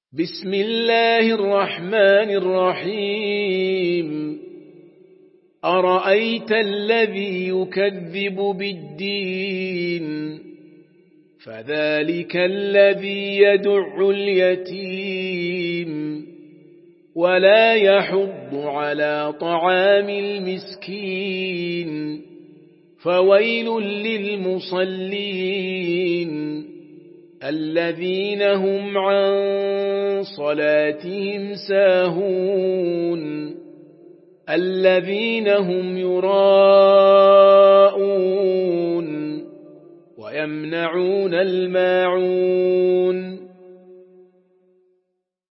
بسم الله الرحمن الرحيم أرأيت الذي يكذب بالدين فذلك الذي يدع اليتيم ولا يحض على طعام المسكين فويل للمصلين الذين هم عن صلاتهم ساهون الذين هم يراءون ويمنعون الماعون